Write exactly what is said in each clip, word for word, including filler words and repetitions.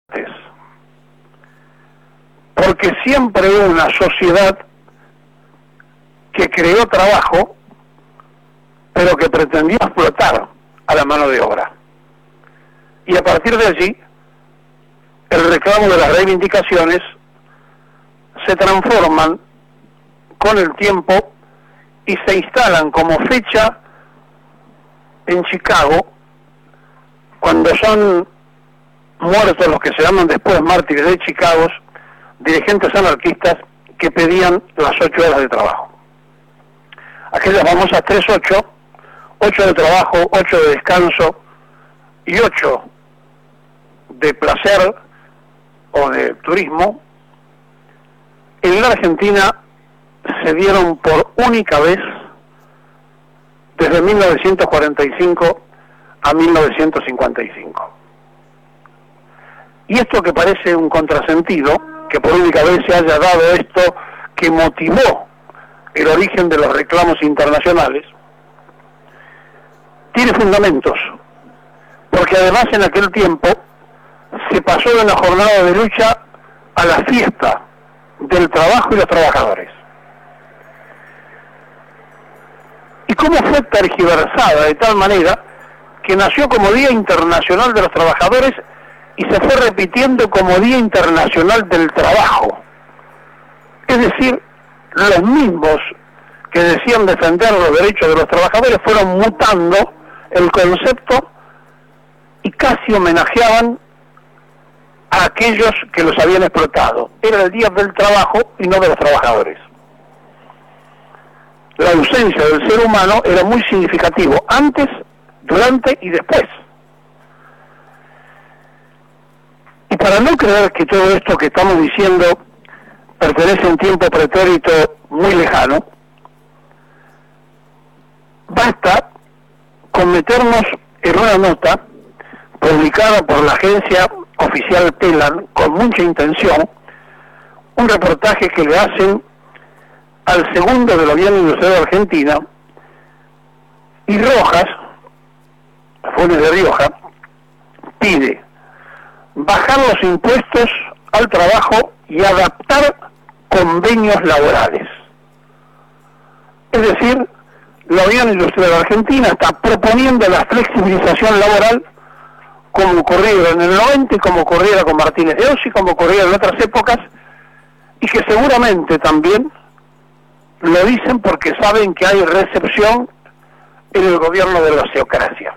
porque siempre hubo una sociedad que creó trabajo, pero que pretendió explotar a la mano de obra. Y a partir de allí, el reclamo de las reivindicaciones se transforman con el tiempo y se instalan como fecha en Chicago, cuando son muertos los que se llaman después mártires de Chicago, dirigentes anarquistas que pedían las ocho horas de trabajo. Aquellas famosas tres ocho, ocho de trabajo, ocho de descanso y ocho de placer o de turismo, en la Argentina se dieron por única vez desde mil novecientos cuarenta y cinco a mil novecientos cincuenta y cinco. Y esto que parece un contrasentido, que por única vez se haya dado esto que motivó el origen de los reclamos internacionales, tiene fundamentos, porque además en aquel tiempo se pasó de una jornada de lucha a la fiesta del trabajo y los trabajadores. Y cómo fue tergiversada de tal manera que nació como Día Internacional de los Trabajadores y se fue repitiendo como Día Internacional del Trabajo. Es decir, los mismos que decían defender los derechos de los trabajadores fueron mutando el concepto y casi homenajeaban a aquellos que los habían explotado. Era el Día del Trabajo y no de los trabajadores. La ausencia del ser humano era muy significativo, antes, durante y después. Y para no creer que todo esto que estamos diciendo pertenece a un tiempo pretérito muy lejano, basta con meternos en una nota publicada por la agencia oficial Telan con mucha intención, un reportaje que le hacen al segundo del gobierno industrial de Argentina, y Rojas, Funes de Rioja, pide bajar los impuestos al trabajo y adaptar convenios laborales. Es decir, la Unión Industrial de Argentina está proponiendo la flexibilización laboral como ocurriera en el noventa y como ocurriera con Martínez de Oz y como ocurriera en otras épocas, y que seguramente también lo dicen porque saben que hay recepción en el gobierno de la oceocracia.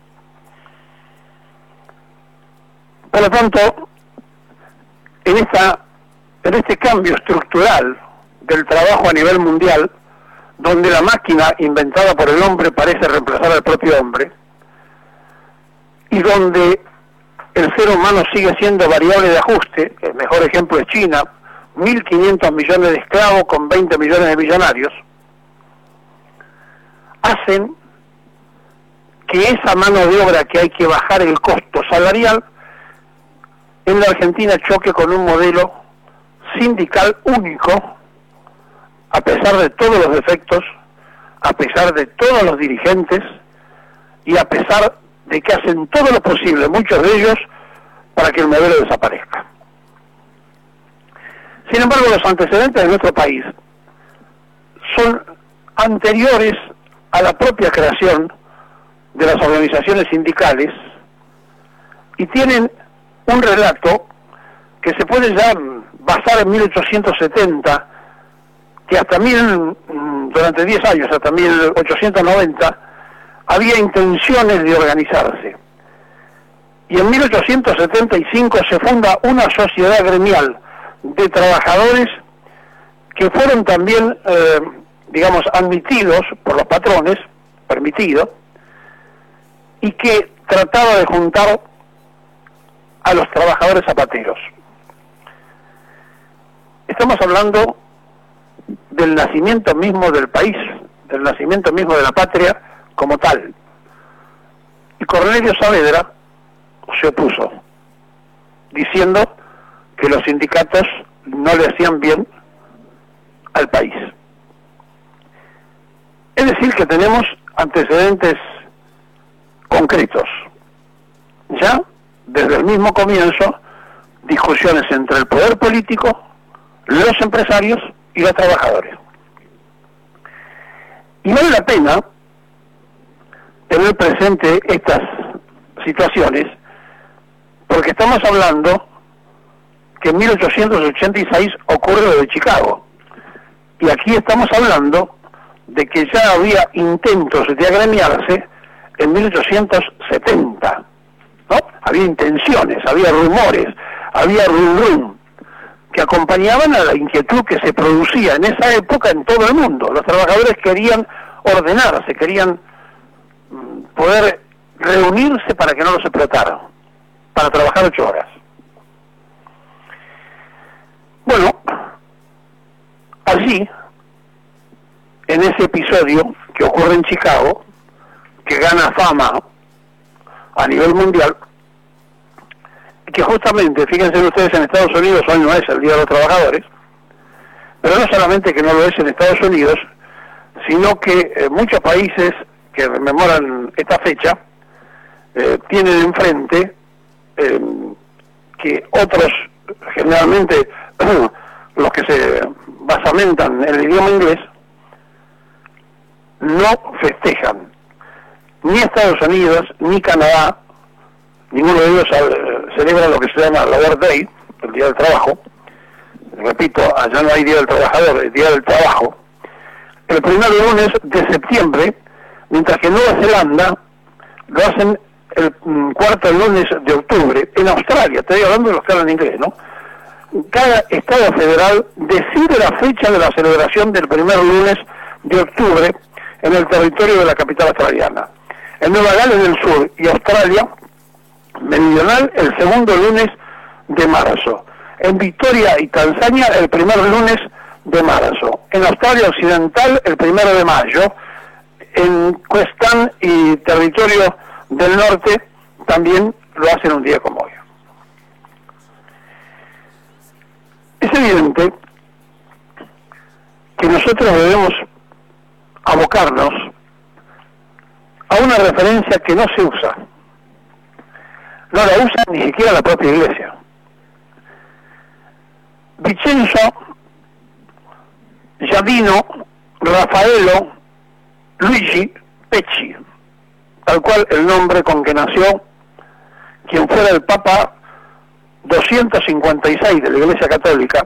Por lo tanto, en esta, en este cambio estructural del trabajo a nivel mundial, donde la máquina inventada por el hombre parece reemplazar al propio hombre, y donde el ser humano sigue siendo variable de ajuste, el mejor ejemplo es China, mil quinientos millones de esclavos con veinte millones de millonarios, hacen que esa mano de obra que hay que bajar el costo salarial en la Argentina choque con un modelo sindical único, a pesar de todos los defectos, a pesar de todos los dirigentes y a pesar de que hacen todo lo posible, muchos de ellos, para que el modelo desaparezca. Sin embargo, los antecedentes de nuestro país son anteriores a la propia creación de las organizaciones sindicales y tienen un relato que se puede ya basar en mil ochocientos setenta, que hasta mil, durante diez años, hasta mil ochocientos noventa, había intenciones de organizarse. Y en mil ochocientos setenta y cinco se funda una sociedad gremial de trabajadores que fueron también, eh, digamos, admitidos por los patrones, permitido, y que trataba de juntar a los trabajadores zapateros. Estamos hablando del nacimiento mismo del país, del nacimiento mismo de la patria como tal. Y Cornelio Saavedra se opuso, diciendo que los sindicatos no le hacían bien al país. Es decir, que tenemos antecedentes concretos. Ya desde el mismo comienzo discusiones entre el poder político, los empresarios y los trabajadores. Y vale la pena tener presente estas situaciones, porque estamos hablando que en mil ochocientos ochenta y seis ocurre lo de Chicago, y aquí estamos hablando de que ya había intentos de agremiarse en mil ochocientos setenta, ¿no? Había intenciones, había rumores, había rum rum, que acompañaban a la inquietud que se producía en esa época en todo el mundo. Los trabajadores querían ordenarse, querían poder reunirse para que no los explotaran, para trabajar ocho horas. Bueno, allí, en ese episodio que ocurre en Chicago, que gana fama a nivel mundial, que justamente, fíjense ustedes, en Estados Unidos hoy no es el Día de los Trabajadores, pero no solamente que no lo es en Estados Unidos, sino que eh, muchos países que rememoran esta fecha eh, tienen enfrente eh, que otros, generalmente los que se basamentan en el idioma inglés, no festejan ni Estados Unidos ni Canadá. Ninguno de ellos celebra lo que se llama Labor Day, el Día del Trabajo. Repito, allá no hay Día del Trabajador, el Día del Trabajo. El primer lunes de septiembre, mientras que en Nueva Zelanda lo hacen el cuarto lunes de octubre. En Australia, estoy hablando de los que hablan inglés, ¿no? Cada estado federal decide la fecha de la celebración del primer lunes de octubre en el territorio de la capital australiana. En Nueva Gales del Sur y Australia Meridional, el segundo lunes de marzo. En Victoria y Tanzania, el primer lunes de marzo. En Australia Occidental, el primero de mayo. En Queensland y Territorio del Norte, también lo hacen un día como hoy. Es evidente que nosotros debemos abocarnos a una referencia que no se usa. No la usa ni siquiera la propia Iglesia. Vincenzo, Giardino, Raffaello, Luigi Pecci, tal cual el nombre con que nació quien fuera el Papa doscientos cincuenta y seis de la Iglesia Católica,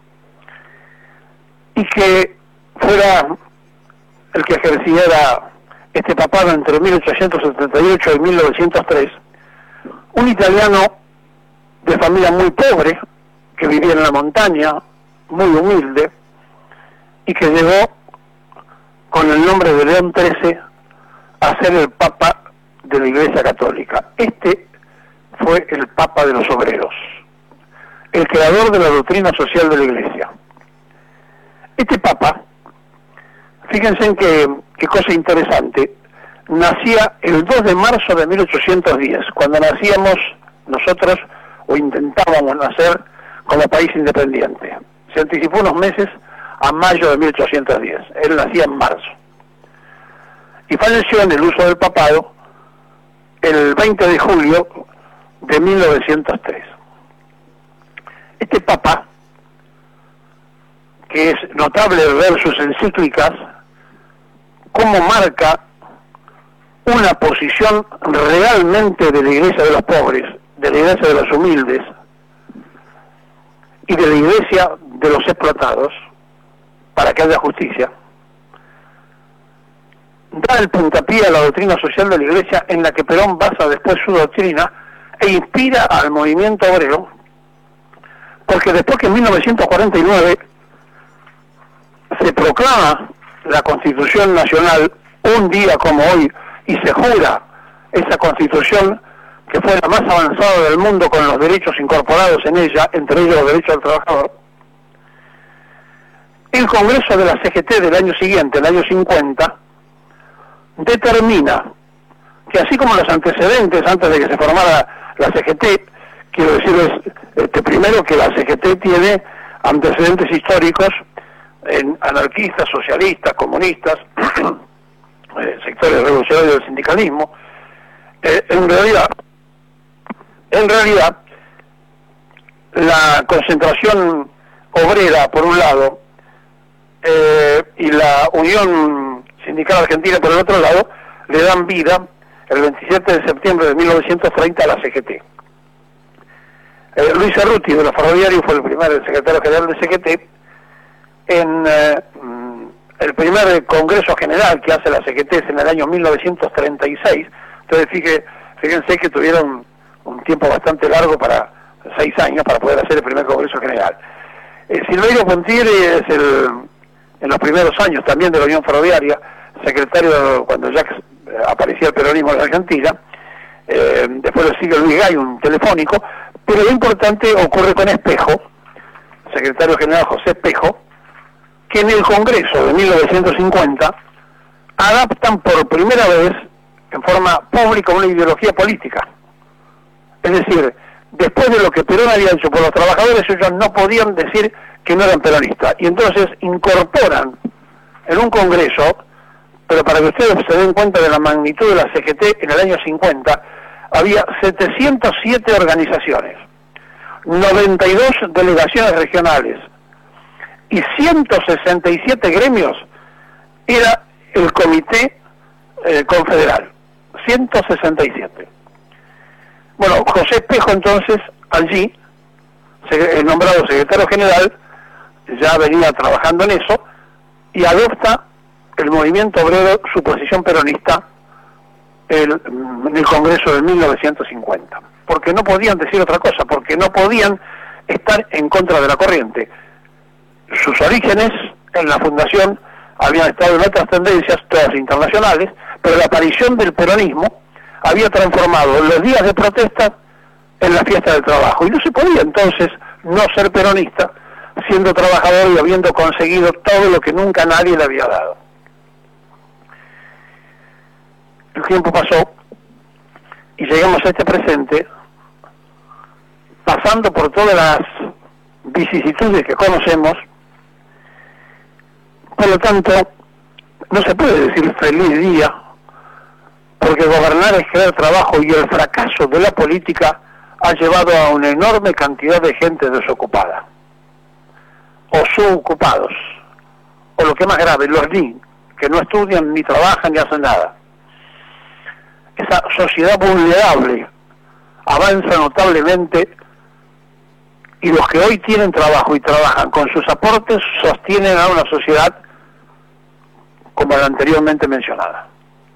y que fuera el que ejerciera este papado entre mil ochocientos setenta y ocho y mil novecientos tres, un italiano de familia muy pobre, que vivía en la montaña, muy humilde, y que llegó con el nombre de León trece a ser el Papa de la Iglesia Católica. Este fue el Papa de los obreros, el creador de la doctrina social de la Iglesia. Este Papa, fíjense en qué, qué cosa interesante, nacía el dos de marzo de mil ochocientos diez, cuando nacíamos nosotros, o intentábamos nacer como país independiente. Se anticipó unos meses a mayo de mil ochocientos diez, él nacía en marzo. Y falleció en el uso del papado el veinte de julio de mil novecientos tres. Este Papa, que es notable ver sus encíclicas, cómo marca una posición realmente de la Iglesia de los pobres, de la Iglesia de los humildes y de la Iglesia de los explotados, para que haya justicia, da el puntapié a la doctrina social de la Iglesia, en la que Perón basa después su doctrina e inspira al movimiento obrero, porque después que en mil novecientos cuarenta y nueve se proclama la Constitución Nacional, un día como hoy, y se jura esa Constitución que fue la más avanzada del mundo con los derechos incorporados en ella, entre ellos los derechos del trabajador, el Congreso de la C G T del año siguiente, el año cincuenta, determina que así como los antecedentes antes de que se formara la C G T, quiero decirles este, primero que la C G T tiene antecedentes históricos en anarquistas, socialistas, comunistas, eh, sectores revolucionarios del sindicalismo. Eh, en realidad, en realidad, la concentración obrera por un lado eh, y la Unión Sindical Argentina por el otro lado le dan vida el veintisiete de septiembre de mil novecientos treinta a la C G T. Eh, Luis Cerruti de los Ferroviarios fue el primer secretario general de C G T. En eh, el primer Congreso General que hace la C G T es en el año mil novecientos treinta y seis, entonces fíjense, fíjense que tuvieron un tiempo bastante largo, para seis años, para poder hacer el primer Congreso General. Eh, Silverio Pontieri es el, en los primeros años también de la Unión Ferroviaria, secretario cuando ya aparecía el peronismo en la Argentina, eh, después lo sigue Luis Gay, un telefónico, pero lo importante ocurre con Espejo, secretario general José Espejo, que en el Congreso de mil novecientos cincuenta adaptan por primera vez en forma pública una ideología política. Es decir, después de lo que Perón había hecho por los trabajadores, ellos no podían decir que no eran peronistas. Y entonces incorporan en un Congreso, pero para que ustedes se den cuenta de la magnitud de la C G T, en el año cincuenta había setecientas siete organizaciones, noventa y dos delegaciones regionales y ciento sesenta y siete gremios. Era el Comité eh, Confederal, ciento sesenta y siete. Bueno, José Espejo entonces, allí, el nombrado secretario general, ya venía trabajando en eso, y adopta el movimiento obrero su posición peronista el, en el Congreso de mil novecientos cincuenta. Porque no podían decir otra cosa, porque no podían estar en contra de la corriente. Sus orígenes en la fundación habían estado en otras tendencias, todas internacionales, pero la aparición del peronismo había transformado los días de protesta en la fiesta del trabajo. Y no se podía entonces no ser peronista, siendo trabajador y habiendo conseguido todo lo que nunca nadie le había dado. El tiempo pasó y llegamos a este presente, pasando por todas las vicisitudes que conocemos. Por lo tanto, no se puede decir feliz día, porque gobernar es crear trabajo, y el fracaso de la política ha llevado a una enorme cantidad de gente desocupada, o subocupados, o lo que es más grave, los N I, que no estudian, ni trabajan, ni hacen nada. Esa sociedad vulnerable avanza notablemente, y los que hoy tienen trabajo y trabajan con sus aportes sostienen a una sociedad como la anteriormente mencionada.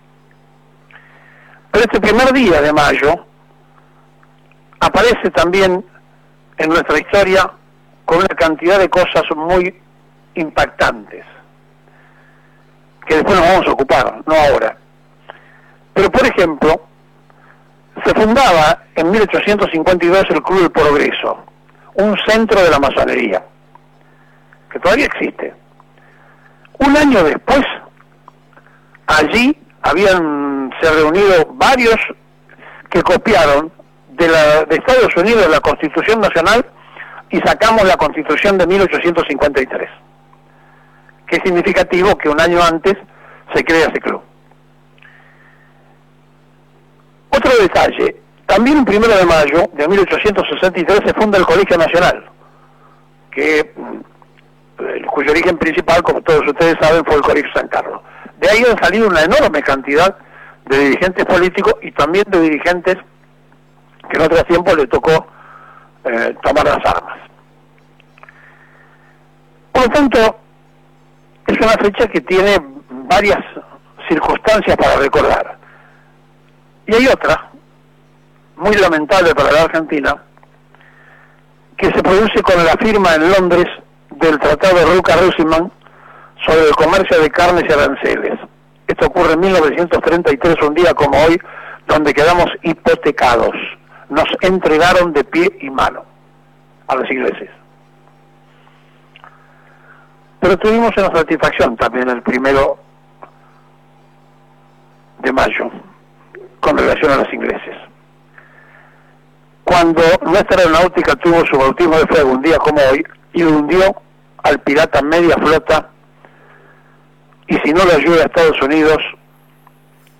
Pero este primer día de mayo aparece también en nuestra historia con una cantidad de cosas muy impactantes, que después nos vamos a ocupar, no ahora. Pero, por ejemplo, se fundaba en mil ochocientos cincuenta y dos el Club del Progreso, un centro de la masonería, que todavía existe. Un año después, allí habían se reunido varios que copiaron de, la, de Estados Unidos la Constitución Nacional y sacamos la Constitución de mil ochocientos cincuenta y tres. Que es significativo que un año antes se crea ese club. Otro detalle, también el primero de mayo de mil ochocientos sesenta y tres se funda el Colegio Nacional, que cuyo origen principal, como todos ustedes saben, fue el Colegio San Carlos. De ahí han salido una enorme cantidad de dirigentes políticos y también de dirigentes que en otro tiempo le tocó eh, tomar las armas. Por lo tanto, es una fecha que tiene varias circunstancias para recordar. Y hay otra, muy lamentable para la Argentina, que se produce con la firma en Londres del Tratado de Rocca-Russellman sobre el comercio de carnes y aranceles. Esto ocurre en mil novecientos treinta y tres, un día como hoy, donde quedamos hipotecados. Nos entregaron de pie y mano a los ingleses. Pero tuvimos una satisfacción también el primero de mayo con relación a los ingleses. Cuando nuestra aeronáutica tuvo su bautismo de fuego un día como hoy y hundió al pirata media flota, y si no lo ayuda a Estados Unidos,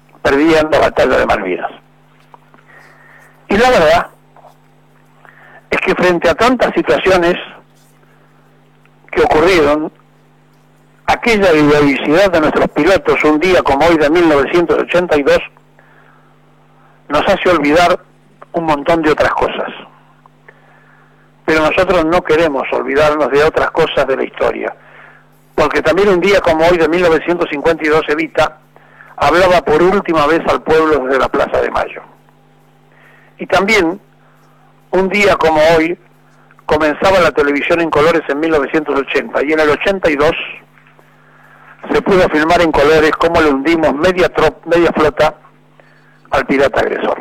perdían la batalla de Malvinas. Y la verdad es que frente a tantas situaciones que ocurrieron, aquella heroicidad de nuestros pilotos un día como hoy de mil novecientos ochenta y dos nos hace olvidar un montón de otras cosas. Pero nosotros no queremos olvidarnos de otras cosas de la historia, porque también un día como hoy de mil novecientos cincuenta y dos Evita hablaba por última vez al pueblo desde la Plaza de Mayo. Y también un día como hoy comenzaba la televisión en colores en mil novecientos ochenta, y en el ochenta y dos se pudo filmar en colores cómo le hundimos media, trop, media flota al pirata agresor.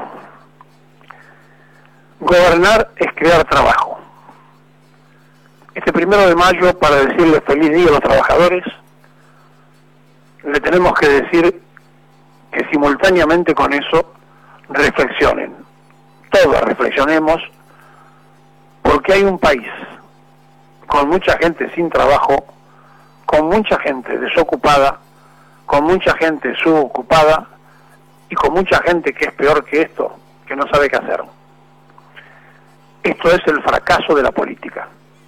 Gobernar es crear trabajo. Este primero de mayo, para decirles feliz día a los trabajadores, le tenemos que decir que simultáneamente con eso reflexionen, todos reflexionemos, porque hay un país con mucha gente sin trabajo, con mucha gente desocupada, con mucha gente subocupada y con mucha gente que es peor que esto, que no sabe qué hacer. Esto es el fracaso de la política.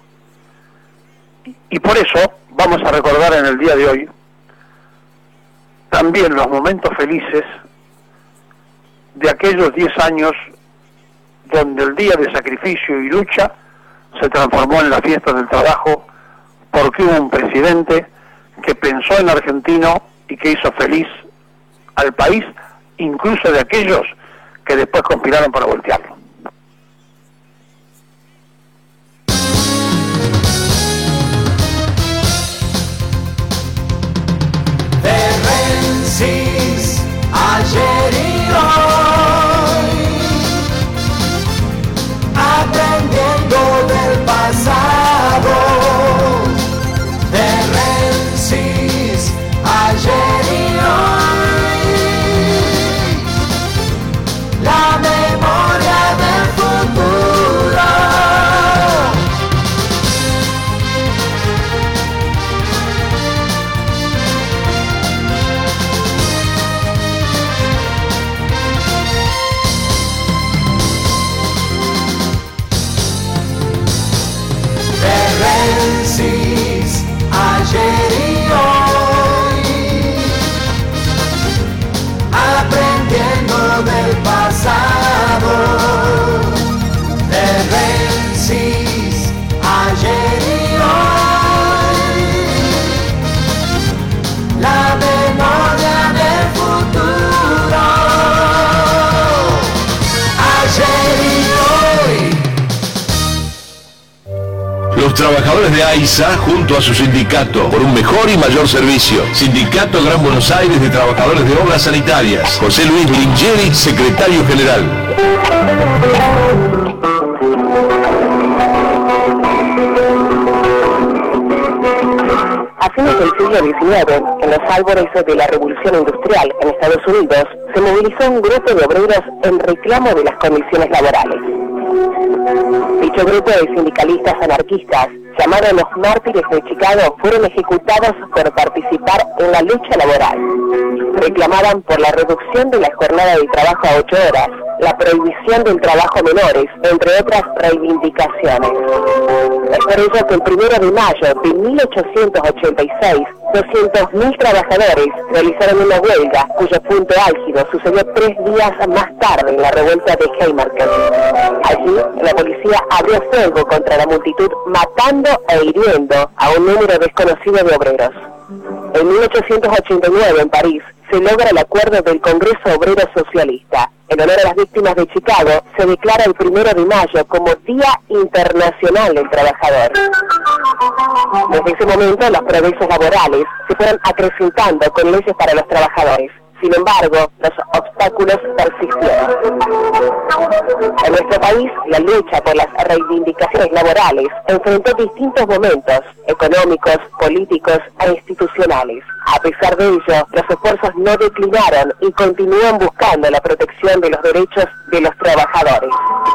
Y por eso vamos a recordar en el día de hoy también los momentos felices de aquellos diez años donde el día de sacrificio y lucha se transformó en la fiesta del trabajo, porque hubo un presidente que pensó en argentino y que hizo feliz al país, incluso de aquellos que después conspiraron para voltearlo. Ayer y hoy, aprendiendo del pasado, de Rensis, ayer y hoy, la memoria del futuro. Ayer y hoy, aprendiendo del pasado, de Rensis, ayer y hoy, la memoria del futuro, ayer y hoy. Los trabajadores de AISA, junto a su sindicato, por un mejor y mayor servicio. Sindicato Gran Buenos Aires de Trabajadores de Obras Sanitarias. José Luis Lingeri, secretario general. A fines del siglo diecinueve, en los albores de la Revolución Industrial en Estados Unidos, se movilizó un grupo de obreros en reclamo de las condiciones laborales. Dicho grupo de sindicalistas anarquistas, llamados los Mártires de Chicago, fueron ejecutados por participar en la lucha laboral. Reclamaban por la reducción de la jornada de trabajo a ocho horas, la prohibición del trabajo a menores, entre otras reivindicaciones. Es por ello que el primero de mayo de mil ochocientos ochenta y seis, doscientos mil trabajadores realizaron una huelga, cuyo punto álgido sucedió tres días más tarde en la revuelta de Haymarket. Allí, la policía abrió fuego contra la multitud, matando e hiriendo a un número desconocido de obreros. En mil ochocientos ochenta y nueve, en París, se logra el acuerdo del Congreso Obrero Socialista. En honor a las víctimas de Chicago, se declara el primero de mayo como Día Internacional del Trabajador. Desde ese momento, los progresos laborales se fueron acrecentando con leyes para los trabajadores. Sin embargo, los obstáculos persistieron. En nuestro país, la lucha por las reivindicaciones laborales enfrentó distintos momentos económicos, políticos e institucionales. A pesar de ello, los esfuerzos no declinaron y continúan buscando la protección de los derechos de los trabajadores.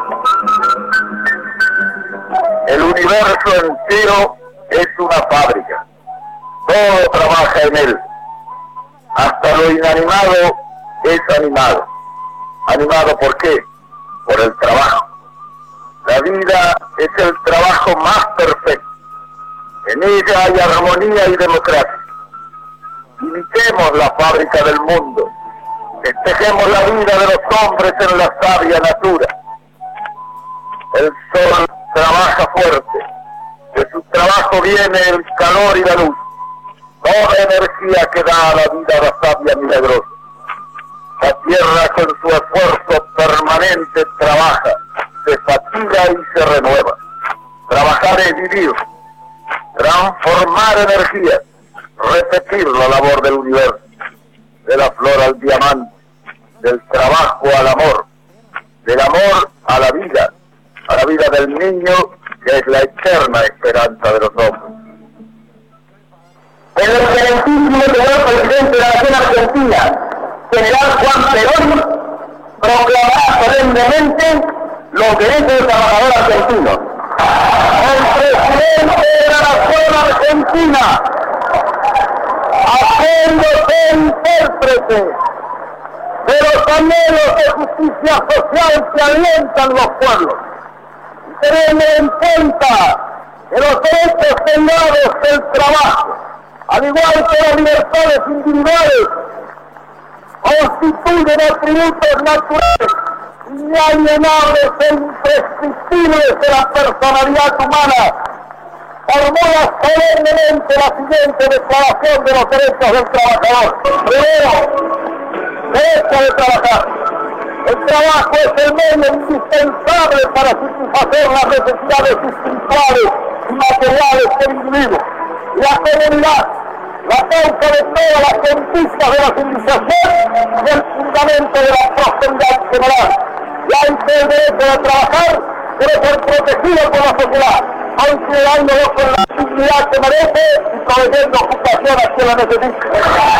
El universo entero es una fábrica. Todo trabaja en él. Hasta lo inanimado es animado. ¿Animado por qué? Por el trabajo. La vida es el trabajo más perfecto. En ella hay armonía y democracia. Imitemos la fábrica del mundo. Festejemos la vida de los hombres en la sabia natura. El sol trabaja fuerte. De su trabajo viene el calor y la luz. Toda energía que da a la vida la sabia milagrosa. La tierra con su esfuerzo permanente trabaja, se fatiga y se renueva. Trabajar es vivir, transformar energía, repetir la labor del universo, de la flor al diamante, del trabajo al amor, del amor a la vida, a la vida del niño que es la eterna esperanza de los hombres. El excelentísimo señor presidente de la Nación Argentina, general Juan Perón, proclamará solemnemente los derechos del trabajador argentino. El presidente de la Nación Argentina, haciéndose intérprete de los anhelos de justicia social que alientan los pueblos, y teniendo en cuenta que los derechos derivados del trabajo, al igual que las libertades individuales, constituyen atributos naturales, inalienables e imprescriptibles de la personalidad humana, formula solemnemente la siguiente declaración de los derechos del trabajador. Primero, derecho de trabajar. El trabajo es el medio indispensable para satisfacer las necesidades espirituales y materiales del individuo y la comunidad, la causa de todas las conquistas de la civilización y el fundamento de la prosperidad general. Y hay que el derecho de trabajar debe ser protegido por la sociedad, considerándolo con la dignidad que merece y proveyendo ocupación a quien la necesite.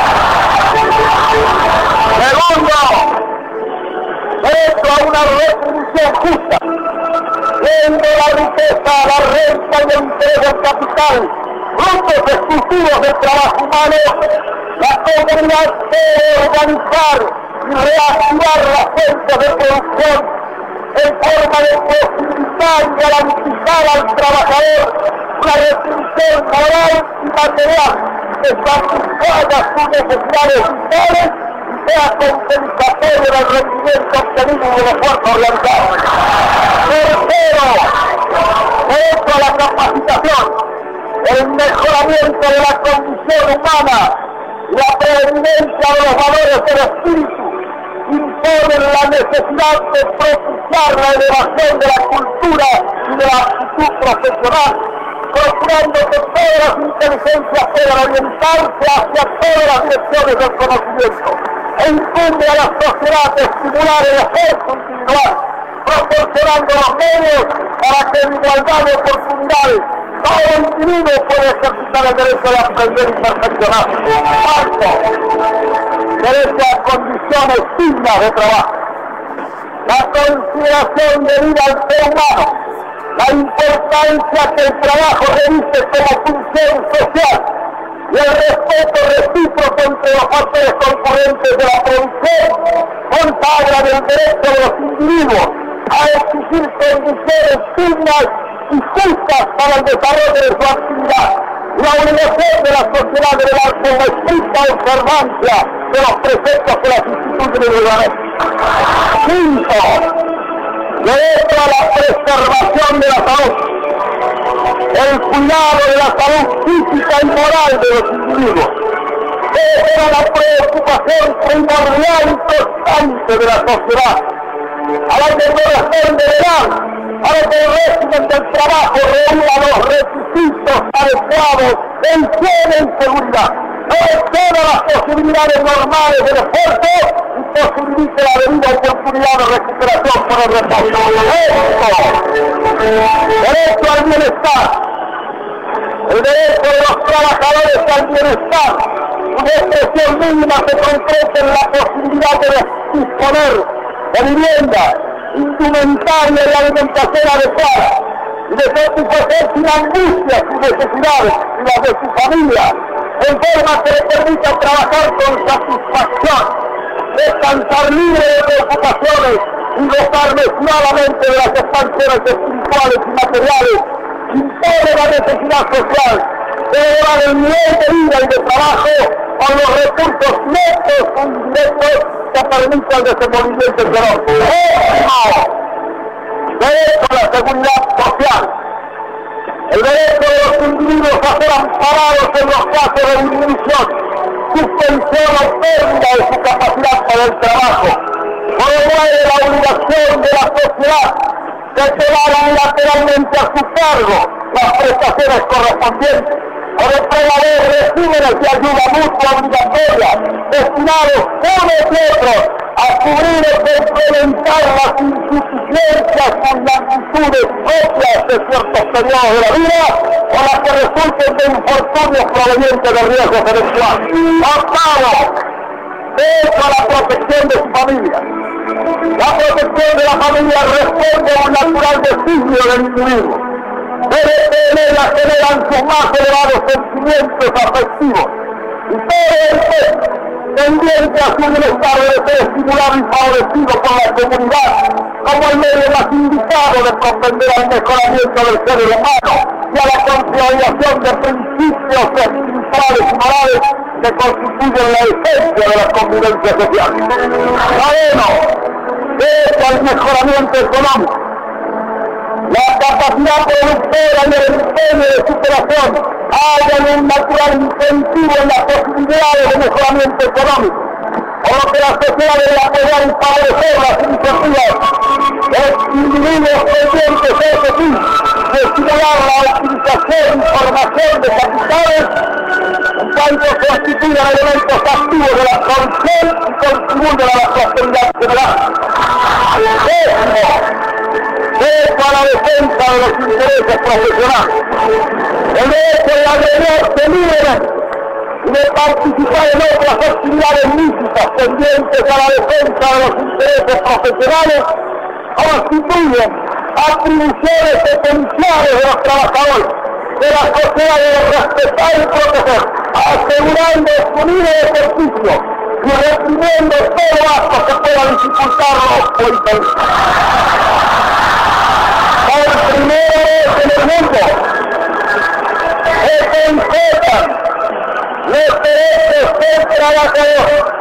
Segundo, derecho a una retribución justa, viendo la riqueza, la renta y el interés del capital, frutos exclusivos del trabajo humano, la comunidad debe organizar y reactivar las fuentes de producción en forma de posibilitar y garantizar al trabajador una retribución moral y material que satisfaga sus necesidades vitales y sea compensatorio del rendimiento obtenido del esfuerzo organizado. Tercero, derecho a la capacitación, el mejoramiento de la condición humana, la preeminencia de los valores del espíritu, imponen la necesidad de propiciar la elevación de la cultura y de la actitud profesional, procurando que todas las inteligencias puedan orientarse hacia todas las direcciones del conocimiento, e incumbe a la sociedad de estimular el esfuerzo individual, proporcionando los medios para que en igualdad de oportunidades todo individuo puede ejercitar el derecho de aprender y perfeccionar. Cuarto, derecho a condiciones dignas de trabajo. La consideración debida al ser humano, la importancia que el trabajo reviste como función social y el respeto recíproco entre los factores concurrentes de la producción consagran el derecho de los individuos a exigir condiciones dignas y justas para el desarrollo de su actividad. La obligación de la sociedad de velar con la estricta observancia de los preceptos que las instituyen en el reglamento. Quinto, derecho a la preservación de la salud, el cuidado de la salud física y moral de los individuos. Debe ser una preocupación primordial y constante de la sociedad, a la que corresponde velar para que el régimen del trabajo reúna los requisitos adecuados de higiene y seguridad, no exceda las posibilidades normales del esfuerzo y posibilite la debida oportunidad de recuperación por el reposo. Esto, derecho al bienestar, el derecho de los trabajadores al bienestar, una expresión mínima se concreta en la posibilidad de disponer de vivienda, indumentaria y alimentación adecuada, y de satisfacer sin angustia sus necesidades y las de su familia, en forma que le permita trabajar con satisfacción, descansar libre de preocupaciones y gozar mesnadamente de las expansiones espirituales y materiales, impone la necesidad social de elevar el nivel de vida y de trabajo con los recursos netos o indirectos que permitan el desenvolvimiento económico. Derecho a la seguridad social. El derecho de los individuos a ser amparados en los casos de disminución, suspensión o pérdida de su capacidad para el trabajo. Promueve la obligación de la sociedad de llevar unilateralmente a su cargo las prestaciones correspondientes o de prever regímenes de ayuda mutua obligatoria destinados unos y otros a cubrir o complementar las insuficiencias con las actitudes propias de ciertos periodos de la vida o las que resulten de infortunios provenientes de riesgos eventuales. Octavo, derecho a la protección de su familia. La protección de la familia responde a un natural designio del individuo. Debe tener la generan sus más elevados sentimientos afectivos. Y todo el tendiente a su bienestar debe ser estimulado y favorecido por la comunidad como el medio más indicado de comprender al mejoramiento del ser humano y a la consolidación de principios espirituales y morales que constituyen la esencia de la convivencia social. Noveno, derecho al mejoramiento económico. La capacidad productora y el empeño de superación hallan un natural incentivo en las posibilidades de mejoramiento económico, por lo que la sociedad debe apoyar y favorecer las iniciativas de individuos pendientes de ese fin, de estimular la utilización y formación de capitales en cuanto constituyan elementos activos de la producción y contribuyen a la prosperidad general. Décimo, derecho a la defensa de los intereses profesionales. El derecho de la de libre y de participar en otras actividades lícitas pendientes a la defensa de los intereses profesionales constituyen atribuciones esenciales de los trabajadores, de la sociedad debe respetar y proteger, asegurando su libre ejercicio y reprimiendo todo acto que pueda dificultarlo o impedirlo. Por primera vez en el mundo se concretan los derechos del trabajador.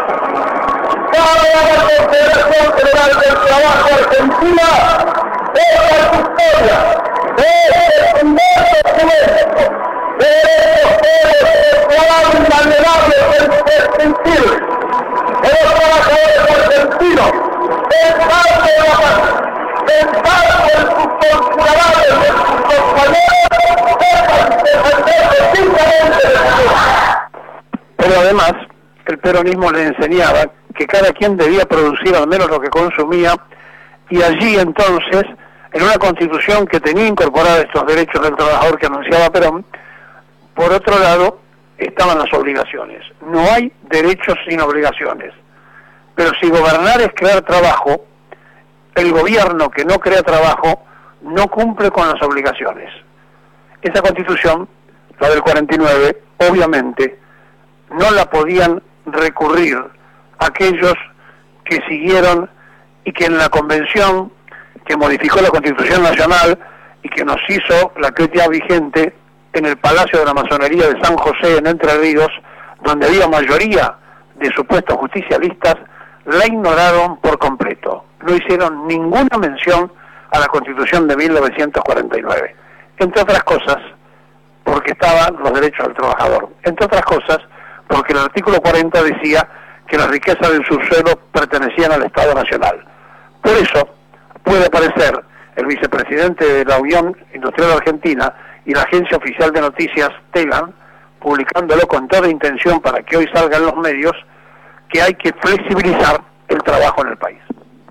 Cabe a la Confederación General del Trabajo Argentina esta custodia de este primer documento de derechos claros inalienables e extensibles de los trabajadores argentinos, del parte de la paz. Pensar en sus considerables, en sus compañeros, sepan defenderse simplemente de su. Pero además, el peronismo le enseñaba que cada quien debía producir al menos lo que consumía, y allí entonces, en una constitución que tenía incorporados estos derechos del trabajador que anunciaba Perón, por otro lado, estaban las obligaciones. No hay derechos sin obligaciones. Pero si gobernar es crear trabajo, el gobierno que no crea trabajo no cumple con las obligaciones. Esa constitución, la del cuarenta y nueve, obviamente no la podían recurrir aquellos que siguieron y que en la convención que modificó la Constitución Nacional y que nos hizo la crítica vigente en el Palacio de la Masonería de San José en Entre Ríos, donde había mayoría de supuestos justicialistas, la ignoraron por completo. No hicieron ninguna mención a la Constitución de mil novecientos cuarenta y nueve, entre otras cosas porque estaban los derechos del trabajador, entre otras cosas porque el artículo cuarenta decía que las riquezas del subsuelo pertenecían al Estado Nacional. Por eso puede aparecer el vicepresidente de la Unión Industrial Argentina y la agencia oficial de noticias Telam publicándolo con toda intención para que hoy salgan los medios, que hay que flexibilizar el trabajo en el país.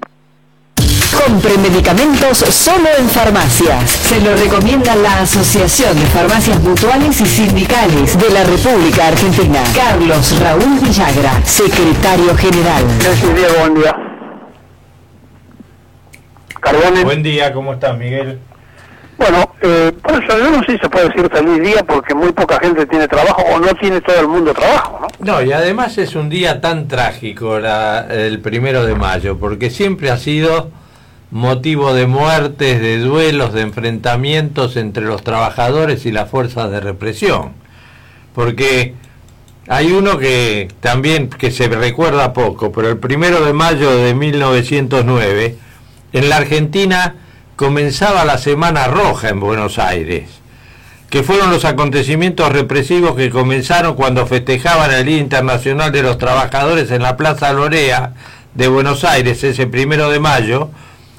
Compre medicamentos solo en farmacias. Se lo recomienda la Asociación de Farmacias Mutuales y Sindicales de la República Argentina. Carlos Raúl Villagra, secretario general. Gracias, Diego, buen día. Carbone. Buen día, ¿cómo estás, Miguel? Bueno, eh, por eso yo no sé si se puede decir feliz día porque muy poca gente tiene trabajo o no tiene todo el mundo trabajo, ¿no? No, y además es un día tan trágico la, el primero de mayo, porque siempre ha sido motivo de muertes, de duelos, de enfrentamientos entre los trabajadores y las fuerzas de represión. Porque hay uno que también que se recuerda poco, pero el primero de mayo de mil novecientos nueve, en la Argentina comenzaba la Semana Roja en Buenos Aires, que fueron los acontecimientos represivos que comenzaron cuando festejaban el Día Internacional de los Trabajadores en la Plaza Lorea de Buenos Aires, ese primero de mayo,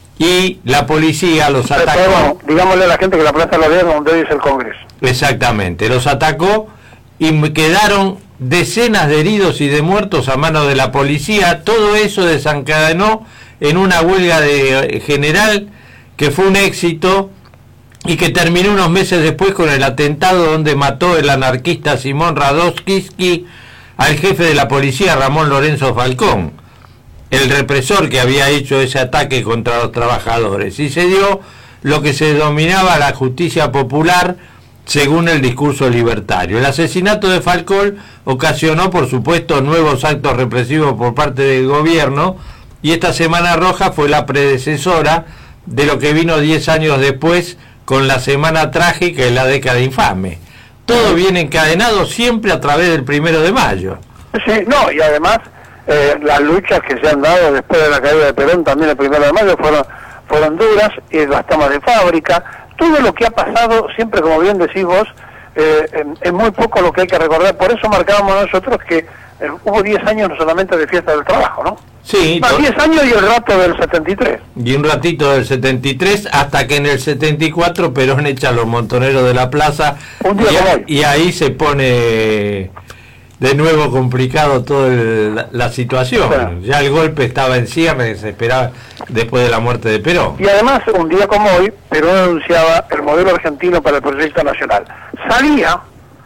y la policía los atacó. Pero, bueno, digámosle a la gente que la Plaza Lorea es donde hoy es el Congreso. Exactamente, los atacó y quedaron decenas de heridos y de muertos a mano de la policía. Todo eso desencadenó en una huelga de general que fue un éxito y que terminó unos meses después con el atentado donde mató el anarquista Simón Radoskiski al jefe de la policía, Ramón Lorenzo Falcón, el represor que había hecho ese ataque contra los trabajadores. Y se dio lo que se denominaba la justicia popular según el discurso libertario. El asesinato de Falcón ocasionó, por supuesto, nuevos actos represivos por parte del gobierno, y esta Semana Roja fue la predecesora de lo que vino diez años después con la Semana Trágica y la Década Infame. Todo viene encadenado siempre a través del primero de mayo. Sí, no, y además eh, las luchas que se han dado después de la caída de Perón, también el primero de mayo, fueron, fueron duras, y las tomas de fábrica, todo lo que ha pasado, siempre como bien decís vos, eh, es muy poco lo que hay que recordar. Por eso marcábamos nosotros que eh, hubo diez años no solamente de fiesta del trabajo, ¿no? Sí. Más diez años y el rato del setenta y tres. Y un ratito del setenta y tres, hasta que en el setenta y cuatro Perón echa a los montoneros de la plaza. Un día y, como a, hoy. y ahí se pone de nuevo complicado toda la, la situación. Claro. Ya el golpe estaba en cierre, se esperaba después de la muerte de Perón. Y además, un día como hoy, Perón anunciaba el modelo argentino para el proyecto nacional. Salía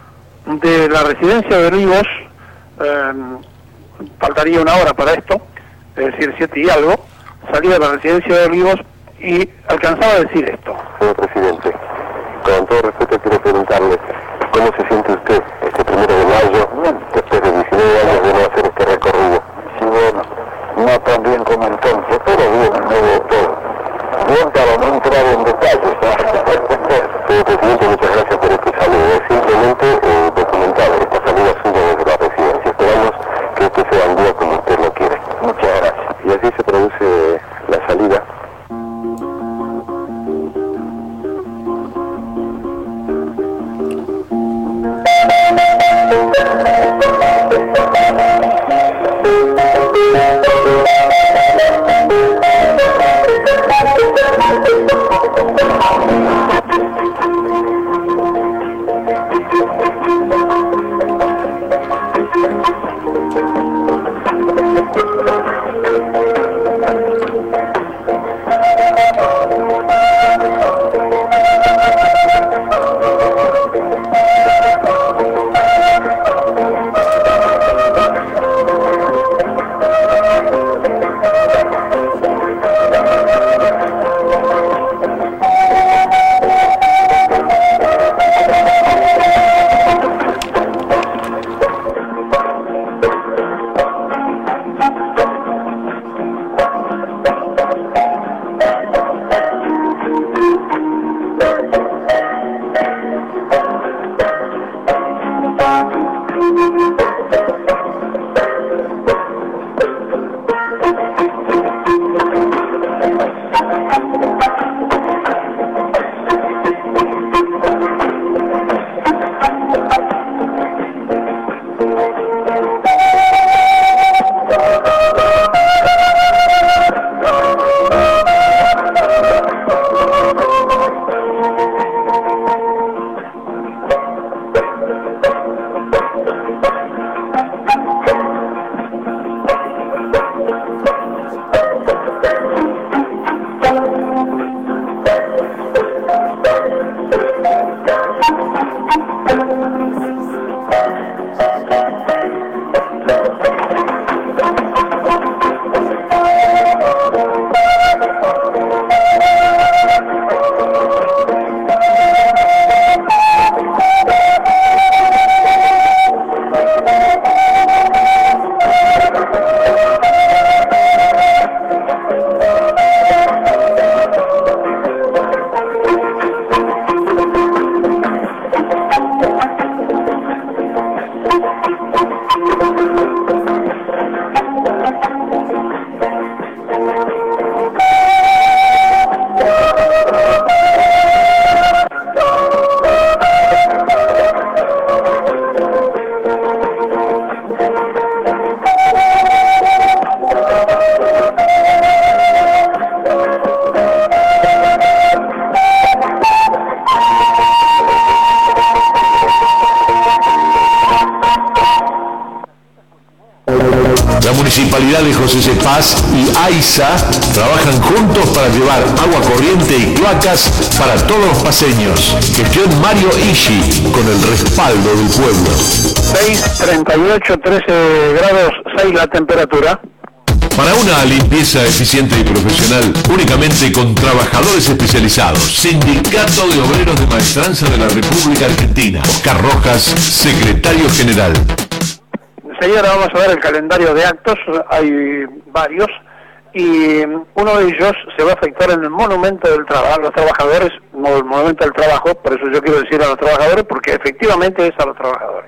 de la residencia de Olivos, eh, faltaría una hora para esto, es decir, siete y algo, salía de la residencia de Olivos y alcanzaba a decir esto. Señor presidente, con todo respeto quiero preguntarle, ¿cómo se siente usted este primero de mayo, después de diecinueve años de no hacer este recorrido? Sí, bueno, no tan bien como entonces, pero bien, no de todo. Bien para no entrar en detalles. Señor presidente, muchas gracias por este saludo. Es simplemente eh, documental esta salida suya desde la residencia. Esperamos que este sea un día como usted lo quiere. Muchas gracias. Y así se produce la salida. Municipalidades José C. Paz y AISA trabajan juntos para llevar agua corriente y cloacas para todos los paseños. Gestión Mario Ishi, con el respaldo del pueblo. seis, treinta y ocho, trece grados seis la temperatura. Para una limpieza eficiente y profesional, únicamente con trabajadores especializados. Sindicato de Obreros de Maestranza de la República Argentina. Oscar Rojas, secretario general. Enseguida vamos a ver el calendario de actos, hay varios, y uno de ellos se va a efectuar en el Monumento del Trabajo, a los trabajadores, no el Monumento del Trabajo, por eso yo quiero decir a los trabajadores, porque efectivamente es a los trabajadores.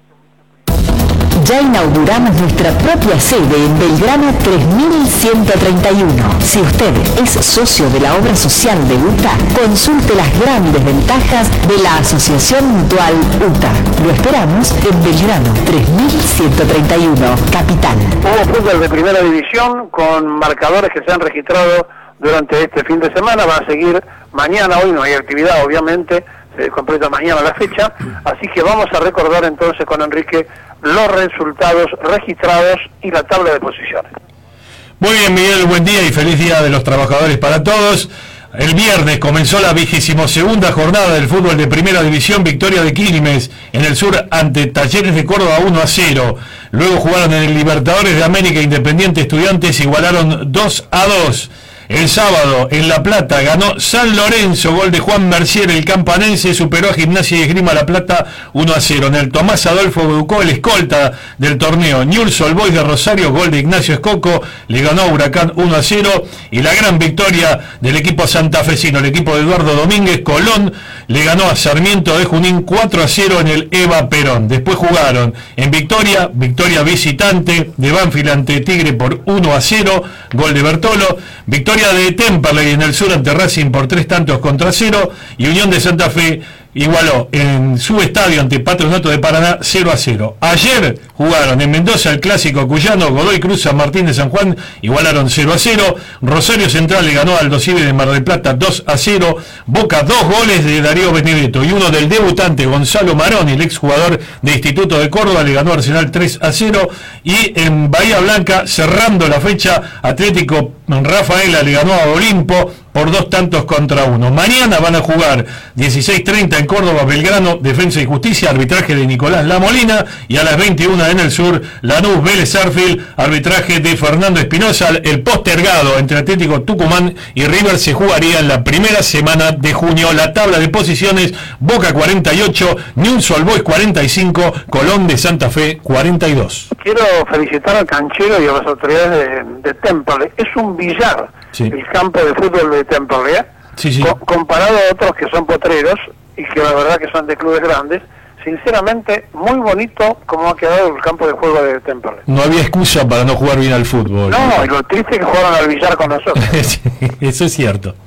Ya inauguramos nuestra propia sede en Belgrano tres mil ciento treinta y uno. Si usted es socio de la obra social de U T A, consulte las grandes ventajas de la Asociación Mutual U T A. Lo esperamos en Belgrano tres mil ciento treinta y uno, Capital. Hubo fútbol de primera división con marcadores que se han registrado durante este fin de semana. Va a seguir mañana, hoy no hay actividad obviamente, se completa mañana la fecha, así que vamos a recordar entonces con Enrique los resultados registrados y la tabla de posiciones. Muy bien, Miguel, buen día y feliz Día de los Trabajadores para todos. El viernes comenzó la vigésimo segunda jornada del fútbol de primera división, victoria de Quilmes en el sur ante Talleres de Córdoba uno a cero. Luego jugaron en el Libertadores de América, Independiente Estudiantes igualaron dos a dos. El sábado, en La Plata, ganó San Lorenzo, gol de Juan Mercier, el campanense, superó a Gimnasia y Esgrima La Plata uno a cero. En el Tomás Adolfo Bucó, el escolta del torneo, Newell's Old Boys de Rosario, gol de Ignacio Escoco, le ganó a Huracán uno a cero. Y la gran victoria del equipo santafesino, el equipo de Eduardo Domínguez, Colón, le ganó a Sarmiento de Junín cuatro a cero en el Eva Perón. Después jugaron en Victoria, victoria visitante de Banfield ante Tigre por uno a cero, gol de Bertolo. Victoria de Temperley en el sur ante Racing por tres tantos contra cero, y Unión de Santa Fe igualó en su estadio ante Patronato de Paraná cero a cero. Ayer jugaron en Mendoza el clásico cuyano, Godoy Cruz, San Martín de San Juan igualaron cero a cero. Rosario Central le ganó al Aldosivi de Mar del Plata dos a cero. Boca, dos goles de Darío Benedetto y uno del debutante Gonzalo Maroni, el exjugador de Instituto de Córdoba, le ganó a Arsenal tres a cero. Y en Bahía Blanca, cerrando la fecha, Atlético Rafaela le ganó a Olimpo por dos tantos contra uno. Mañana van a jugar dieciséis treinta en Córdoba, Belgrano, Defensa y Justicia, arbitraje de Nicolás Lamolina, y a las veintiuna en el sur, Lanús, Vélez Arfield, arbitraje de Fernando Espinosa. El postergado entre Atlético Tucumán y River se jugaría en la primera semana de junio. La tabla de posiciones: Boca cuarenta y ocho, Newell's Old Boys cuarenta y cinco, Colón de Santa Fe cuarenta y dos. Quiero felicitar al canchero y a las autoridades de, de Temperley. Es un billar, sí, el campo de fútbol de Temperley, ¿eh? sí, sí. Co comparado a otros que son potreros y que la verdad que son de clubes grandes. Sinceramente, muy bonito como ha quedado el campo de juego de Temperley. No había excusa para no jugar bien al fútbol. No, y lo triste es que jugaron al billar con nosotros. Sí, eso es cierto.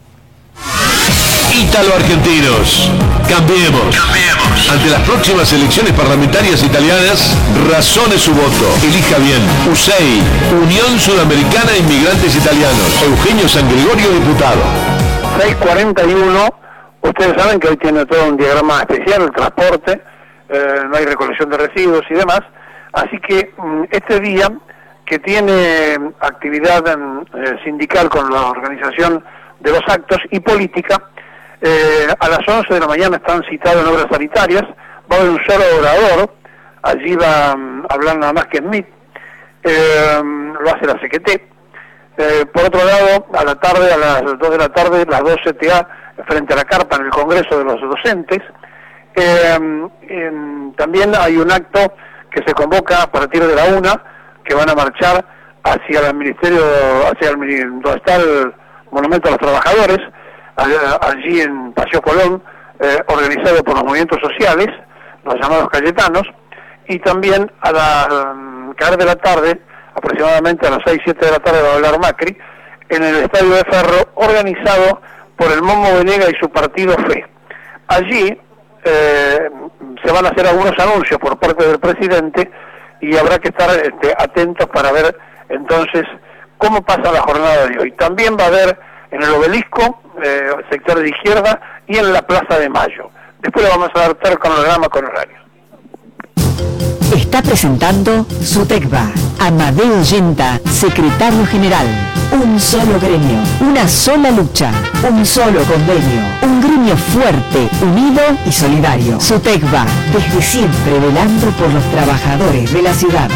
Ítalo-argentinos, cambiemos. cambiemos. Ante las próximas elecciones parlamentarias italianas, razone su voto. Elija bien. U S E I, Unión Sudamericana de Inmigrantes Italianos. Eugenio San Gregorio, diputado. seis cuarenta y uno. Ustedes saben que hoy tiene todo un diagrama especial, el transporte, eh, no hay recolección de residuos y demás. Así que este día, que tiene actividad eh, sindical con la organización de los actos y política, eh, a las once de la mañana están citados en obras sanitarias. Va a haber un solo orador, allí va um, a hablar nada más que Smith, eh, lo hace la C Q T. Eh, por otro lado, a la tarde, a las dos de la tarde, las doce T A, frente a la carpa en el Congreso de los Docentes. Eh, eh, también hay un acto que se convoca a partir de la una, que van a marchar hacia el Ministerio, hacia el, donde está el Monumento a los Trabajadores, allí en Paseo Colón, eh, organizado por los movimientos sociales, los llamados Cayetanos, y también a la um, caer de la tarde, aproximadamente a las seis, siete de la tarde, va a hablar Macri, en el Estadio de Ferro, organizado por el Momo Venega y su partido F E. Allí eh, se van a hacer algunos anuncios por parte del presidente y habrá que estar este, atentos para ver entonces cómo pasa la jornada de hoy. También va a haber en el Obelisco, eh, sector de izquierda, y en la Plaza de Mayo. Después le vamos a dar todo el cronograma con horario. está presentando Sutecba. Amadeo Yenta, secretario general. Un solo gremio, una sola lucha, un solo convenio, un gremio fuerte, unido y solidario. Sutecba, desde siempre velando por los trabajadores de la ciudad.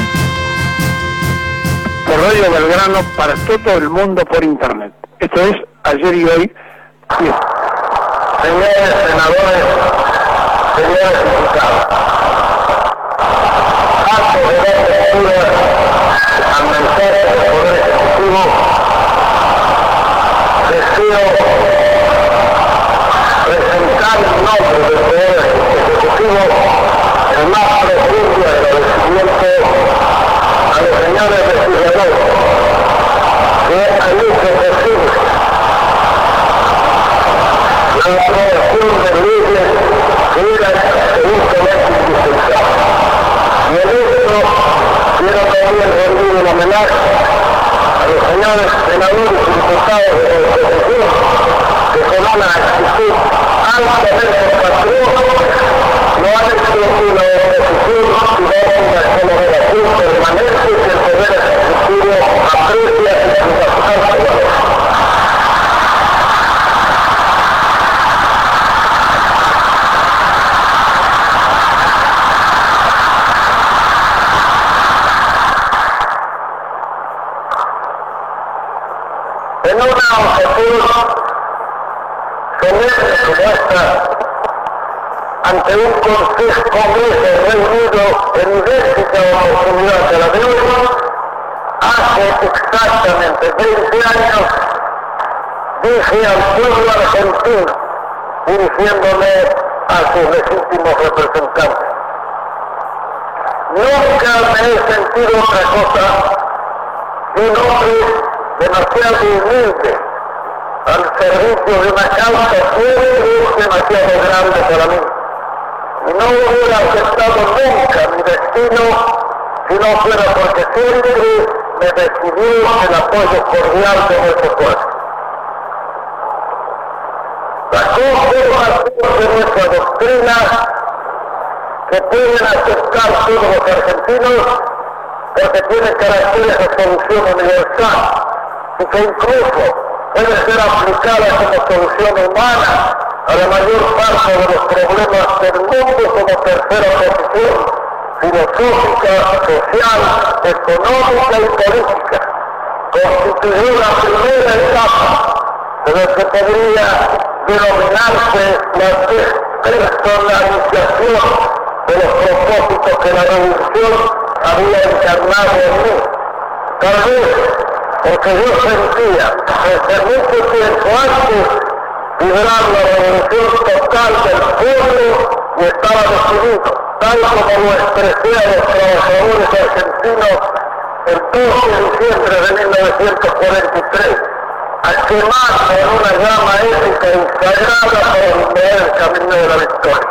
Por Radio Belgrano para todo el mundo por internet. Esto es Ayer y Hoy. Bien. Señores senadores, señores diputados, antes de dar lectura al mensaje del Poder Ejecutivo, deseo presentar en nombre del Poder Ejecutivo el más profundo agradecimiento a los señores legisladores que han hecho posible la aprobación de leyes que eran absolutamente indispensables. Y en esto quiero también rendir un homenaje a los señores senadores y diputados de la oposición que con una actitud altamente patriótica no han hecho una oposición sino una colaboración permanente que el Poder Ejecutivo aprecia y su capacidad. En una ocasión solemne como esta, ante un Consejo Congreso reunido en idéntica oportunidad de la de hoy, hace exactamente veinte años, dije al pueblo argentino, dirigiéndome a sus legítimos representantes: nunca me he sentido otra cosa que un hombre demasiado humilde al servicio de una causa siempre demasiado grande para mí. Y no hubiera aceptado nunca mi destino si no fuera porque siempre me decidió el apoyo cordial de nuestro pueblo. La conservación de nuestra doctrina, que pueden aceptar todos los argentinos, porque tiene caracteres de solución universal, y que incluso puede ser aplicada como solución humana a la mayor parte de los problemas del mundo como tercera posición filosófica, social, económica y política, constituyó la primera etapa de lo que podría denominarse la despersonalización de los propósitos que la revolución había encarnado en mí. Tal vez porque yo sentía desde mucho tiempo antes vibrar la revolución total del pueblo y estaba decidido, tal como lo expresé a los trabajadores argentinos el doce de diciembre de mil novecientos cuarenta y tres, a quemarse en una llama ética y sagrada para iluminar el camino de la victoria.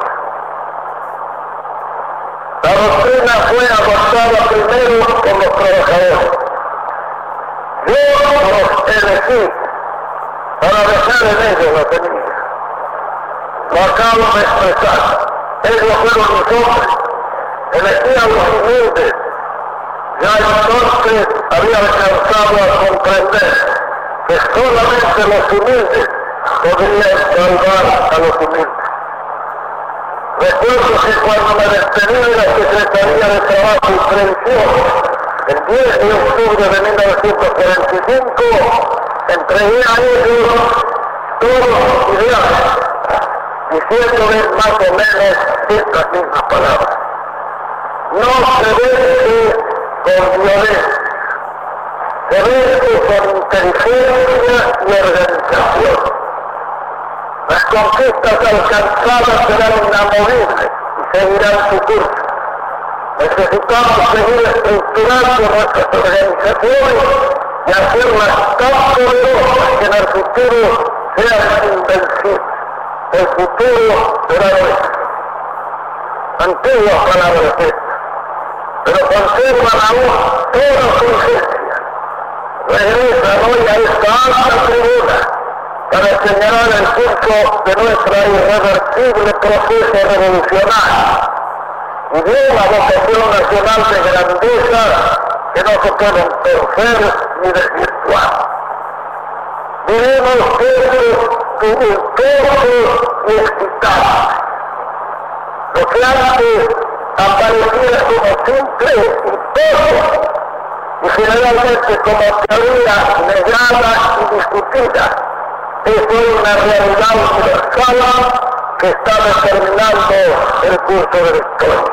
La doctrina fue adoptada primero por los trabajadores. Yo los elegí para dejar en ellos la semilla. Lo acabo de expresar. Ellos fueron mis hombres. Elegí a los humildes. Ya entonces había alcanzado a comprender que solamente los humildes podrían salvar a los humildes. Recuerdo que cuando me despedí de la Secretaría de Trabajo y Previsión, el diez de octubre de mil novecientos cuarenta y cinco, entregué a ellos todos los ideales, diciéndoles más o menos estas mismas palabras: no se vence con violencia, se vence con inteligencia y organización. Las conquistas alcanzadas serán inamovibles y seguirán su curso. Necesitamos seguir estructurando nuestras organizaciones y hacerlas tan poderosas que en el futuro sean invencibles. El futuro será nuestro. Antiguas palabras estas, pero conservan aún toda su vigencia. Regresan hoy a esta alta tribuna para señalar el curso de nuestra irreversible proceso revolucionario. y de una vocación nacional de grandeza que no se pueden torcer ni desvirtuar. Vivimos tiempos tumultuosos y excitados. Lo que antes aparecía como simple impuesto y generalmente como teoría negada y discutida, es hoy una realidad universal que está determinando el curso de la historia.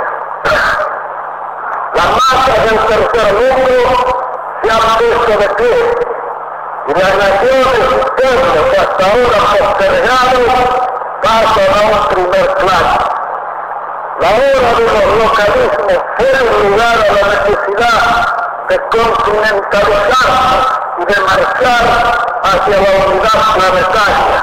Las masas del tercer mundo se han puesto de pie y las naciones y pueblos hasta ahora postergados pasan a un primer plano. La hora de los localismos fue lugar a la necesidad de continentalizar y de marchar hacia la unidad planetaria.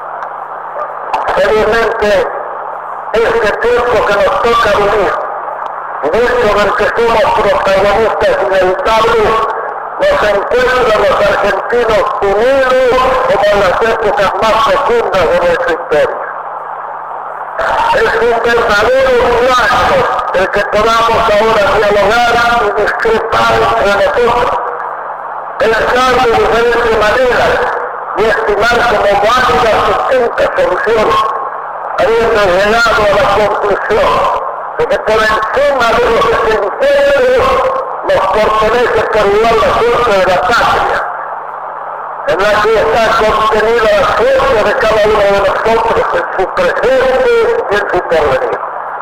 Felizmente, este tiempo que nos toca vivir, y dentro del que somos protagonistas inevitables, nos encuentran los argentinos unidos como en las épocas más profundas de nuestra historia. Es un verdadero milagro el que podamos ahora dialogar y discrepar entre nosotros, pensar de diferentes maneras y estimar como válidas distintas soluciones, habiendo llegado a la conclusión de que por encima de los sentimientos nos pertenece por igual la suerte de la patria, en la que está contenida la suerte de cada uno de nosotros en su presente y en su porvenir.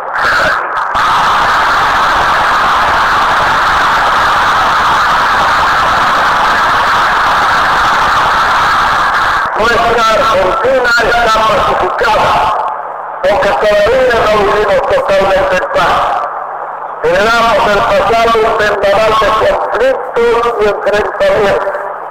Nuestra Argentina está pacificada, aunque todavía no vivimos totalmente en paz. Heredamos del pasado un vendaval de conflictos y enfrentamientos.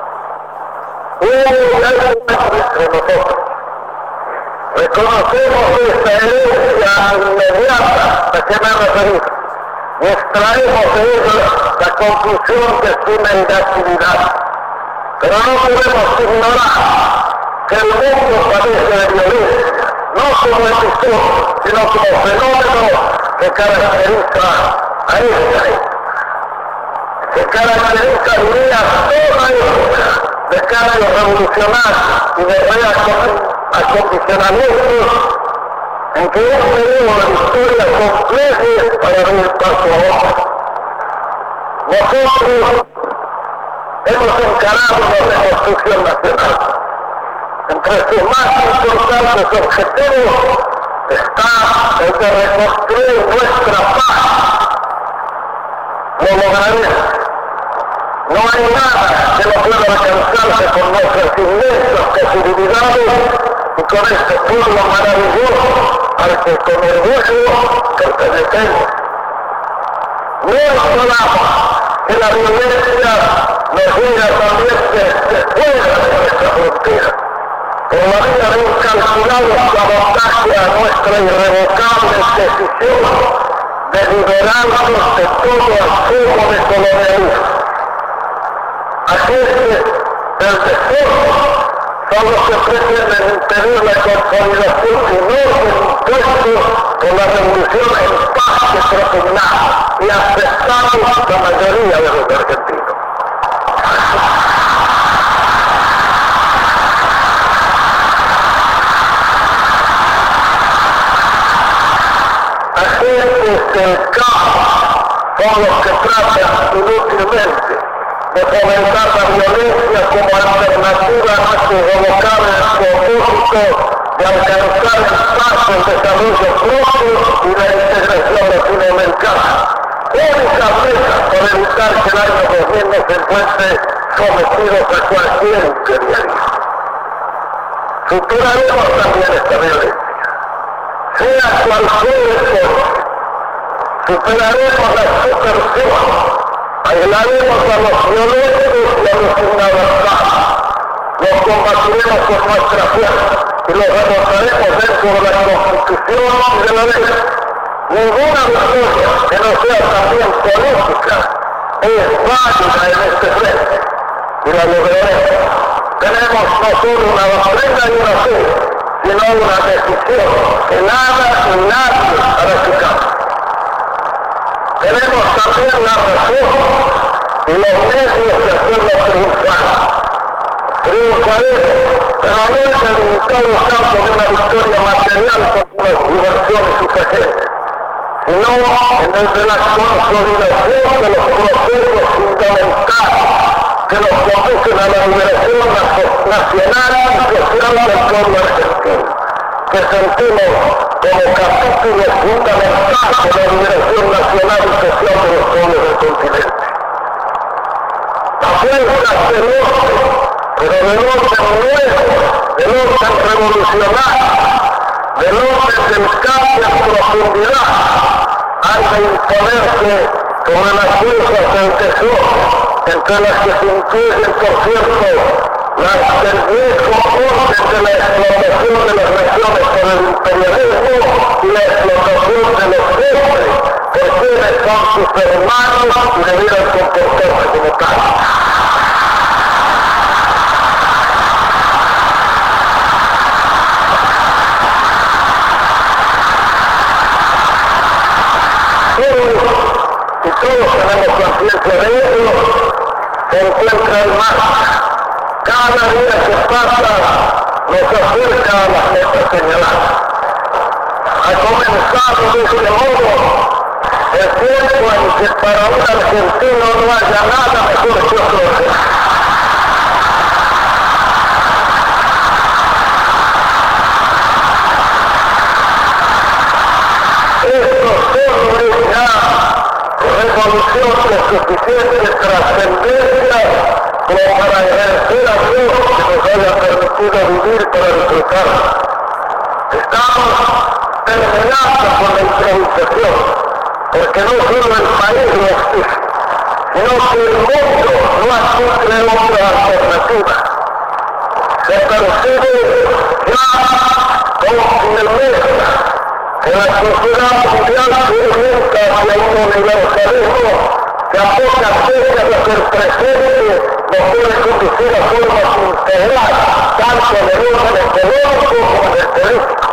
Hubo un encuentro entre nosotros. Reconocemos esta herencia inmediata a que me he referido y extraemos de ella la conclusión de su negatividad. Pero no podemos ignorar que el mundo padece de violencia, no como episodio, sino como fenómeno que caracteriza a esta época, que caracteriza, diría, toda época de cambios revolucionarios y de reacondicionamientos en que un periodo de historia complejo para abrir paso a otro. Nosotros hemos encarado la reconstrucción nacional. Entre sus más importantes objetivos está el de reconstruir nuestra paz. Lo lograremos. No hay nada que no pueda alcanzarse con nuestras inmensas posibilidades y con este pueblo maravilloso al que con orgullo pertenecemos. No esperamos que la violencia nos llega también desde fuera de nuestra frontera, por la vía de un calculado sabotaje a nuestra irrevocable decisión de liberarnos de todo asunto de colonialismo. Agentes del despojo son los que pretenden impedir la consolidación de un orden impuesto por la revolución en paz que propugnamos y aceptamos la mayoría de los argentinos. Agentes del caos son los que tratan inútilmente de fomentar la violencia como alternativa a nuestro revocable propósito de alcanzar en paz el desarrollo propio y la integración latinoamericana. Única meta para evitar que el año dos mil no se encuentre sometidos a cualquier imperialismo. Superaremos también esta violencia, sea cual fuere el costo. Superaremos la subversión. Aislaremos a los violentos y a los inadaptados. Los combatiremos con nuestra fuerza y los remontaremos dentro de la Constitución y de la ley. Ninguna victoria que no sea también política es válida en este frente y la lograremos. Tenemos no solo una doctrina y una fe, sino una decisión que nada y nadie hará su cambio. también la razón y los medios de hacerlo triunfar. Triunfaré, pero no es el limitado campo de una victoria material contra las diversiones sugerentes, sino en el de la consolidación de los procesos fundamentales que nos conducen a la liberación nacional y social del pueblo argentino, que sentimos como capítulo fundamental de la liberación nacional y social de los pueblos del continente. La fuerza del norte, pero del orden nuevo, del orden revolucionario, del orden del cambio en profundidad, han de imponerse sobre las fuerzas del desorden, entre las que se incluyen, por cierto, las del viejo orden de la explotación de las naciones por el imperialismo y la explotación de los hombres, por quienes son sus hermanos y debieran comportarse como tal. Y todos tenemos conciencia de ello, se encuentra en marcha. Cada día que pasa nos acerca a las metas señaladas. Ha comenzado de este modo el tiempo en que para un argentino no haya nada mejor que otro. Esto solo es ya revolución de suficiente trascendencia como para agradecer a Dios que nos haya permitido vivir para disfrutar. Estamos terminando con la improvisación, porque no solo el país lo exige, sino que el mundo no admite otra alternativa. Se percibe ya con firmeza que la sociedad mundial se orienta hacia un universalismo que a pocas veces de ser presente nos puede conducir a formas integrales, tanto en el orden económico como en el político.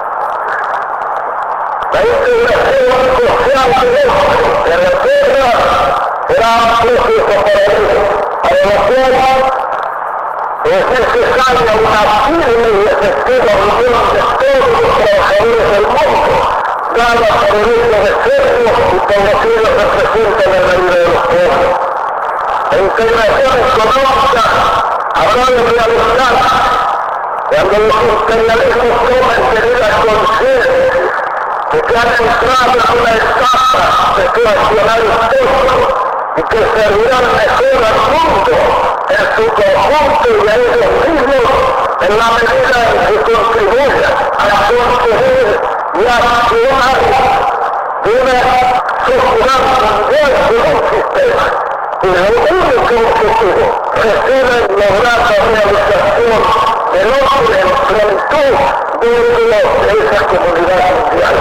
La integración social del hombre de la tierra será un proceso para ello, para lo cual es necesaria una firme y efectiva unión de todos los trabajadores del mundo, dada por el hecho de serlo y por lo que ellos representan en la vida de los pueblos. La integración económica habrá de realizarse cuando los imperialismos tomen medidas conscientes de que han entrado en una etapa de su accionar histórico y que servirán mejor al mundo en su conjunto y a ellos mismos en la medida en que contribuyan a conseguir y a actuar de una sociedad mundial de un sistema y lo único objetivo reside en lograr la realización del hombre en plenitud dentro de esa comunidad mundial.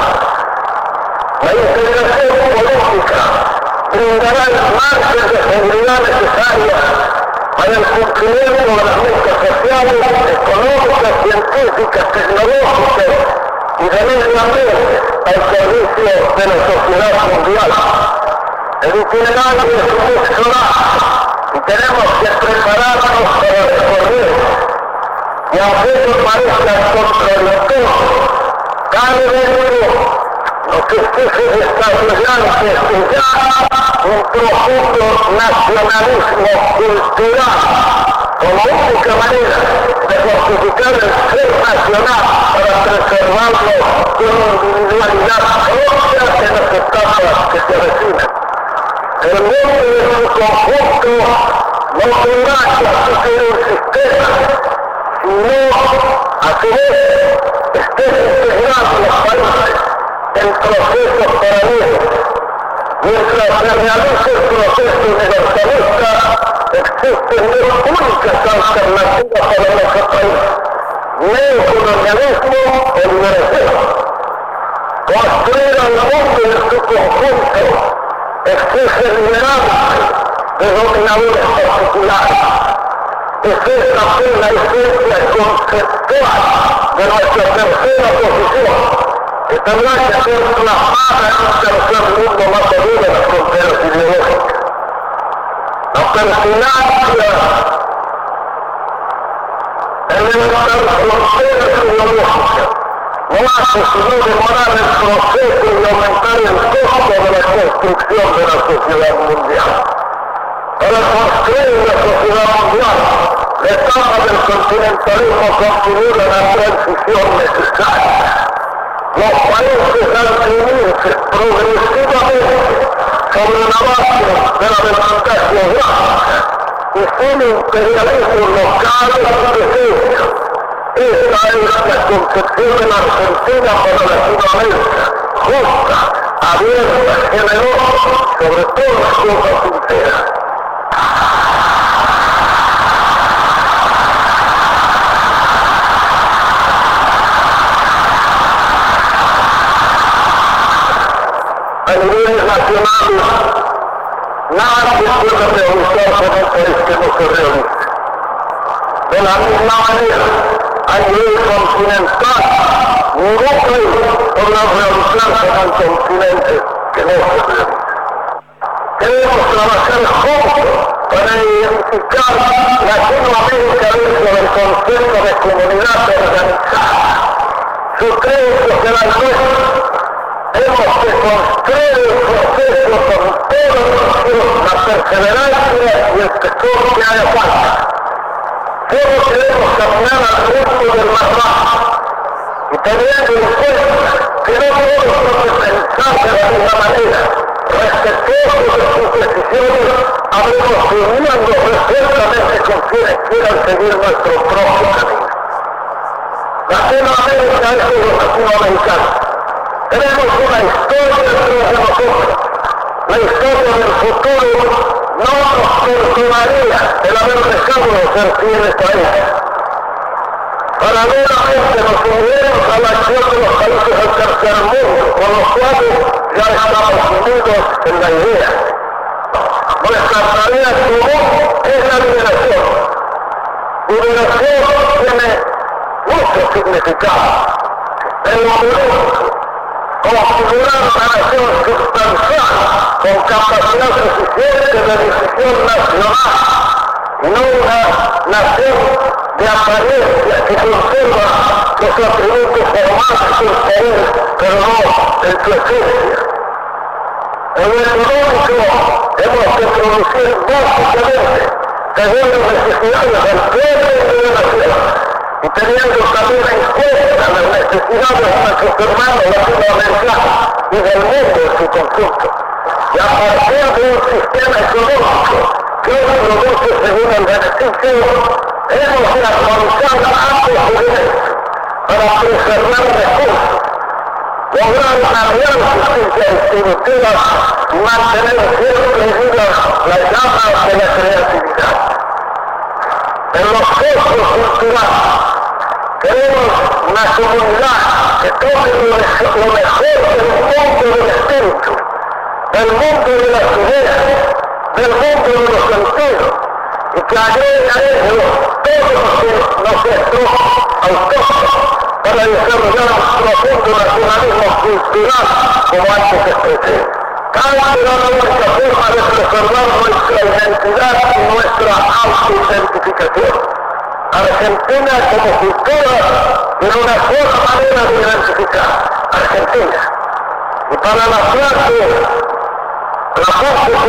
La integración política brindará el margen de seguridad necesaria para el cumplimiento de las metas sociales, económicas, científicas, tecnológicas y de medio ambiente al servicio de la sociedad mundial. El itinerario es muy solar y tenemos que prepararnos para recorrerlo. Y aunque eso parezca contradictorio, cada vez lo que exige desarrollar desde ya un profundo nacionalismo cultural como única manera de justificar el ser nacional para preservarlo con individualidad propia en las etapas que se avecinan. El mundo en su conjunto no tendrá que asistir un sistema, sino a su vez estén integrados los países en procesos paralelos. Mientras se realice el proceso universalista, existen dos únicas alternativas para nuestro país: neocolonialismo o liberación. Construir al mundo en su conjunto exige liberarse de dominadores particulares. Es esta la esencia conceptual de nuestra tercera posición, que tendrá que ser plasmada en un tercer mundo más allá de las fronteras ideológicas. La pertinacia, el levantar fronteras ideológicas, no hace sino demorar el proceso y aumentar el costo de la construcción de la sociedad mundial. Para construir la sociedad mundial, la etapa del continentalismo configura la transición necesaria. Los países han de unirse progresivamente sobre una base de la desventaja geográfica y sin imperialismo local y defensa. Esta es la concepción de la Argentina para Latinoamérica, justa, abierta, generosa, sobre todo las cosas sinceras. A niveles nacionales, nadie puede realizar con un país que no se realice. De la misma manera, a nivel continental, ningún país podrá realizarse en el continente que no se realice. Queremos trabajar juntos para identificar Latinoamérica dentro del concepto de comunidad organizada. Sus creencias serán nuestras. Hemos que construir el proceso con toda la perseverancia y el tesoro que haga falta. Solo queremos caminar al ritmo del más bajo y teniendo en cuenta que no todos podemos pensar de la misma manera, respetuosos de sus decisiones, habremos uniendo resueltamente con quienes quieran seguir nuestro propio camino. Latinoamérica es de los latinoamericanos. Tenemos una historia dentro de nosotros. La historia del futuro no nos perdonaría el haber dejado de ser fieles a ella. Paralelamente nos uniremos a la acción de los países del tercer mundo, con los cuales ya estamos unidos en la idea. Nuestra tarea común es la liberación. Liberación tiene mucho significado. El momento configurar una nación sustancial con capacidad suficiente de decisión nacional y no una nación de apariencia que conserva los atributos formales del poder, pero no en su esencia. En lo económico hemos de producir básicamente según las necesidades del pueblo y de la nación, y teniendo también en cuenta las necesidades de nuestros hermanos latinoamericanos y del mundo en su conjunto. Y a partir de un sistema económico que hoy produce según el beneficio, hemos de actualizar ambos niveles para preservar recursos, lograr una real justicia distributiva y mantener siempre viva la llama de la creatividad. En los costos culturales, queremos una comunidad que tome lo mejor del mundo del espíritu, del mundo de las ideas, del mundo de los sentidos, y que agregue a ello todo lo que nos es autóctono para desarrollar un profundo nacionalismo cultural como antes expresé. Cada será la única forma de preservar nuestra identidad y nuestra autoidentificación. Argentina como cultura tiene una sola manera de identificar, Argentina. Y para la clase, la parte